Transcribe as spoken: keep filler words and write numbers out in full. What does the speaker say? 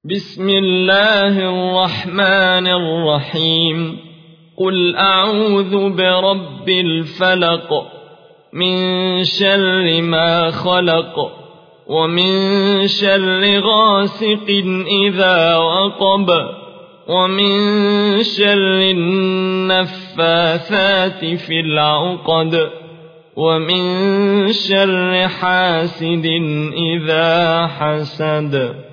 بسم الله الرحمن الرحيم قل أعوذ برب الفلق من شر ما خلق ومن شر غاسق إذا وقب ومن شر النفاثات في العقد ومن شر حاسد إذا حسد.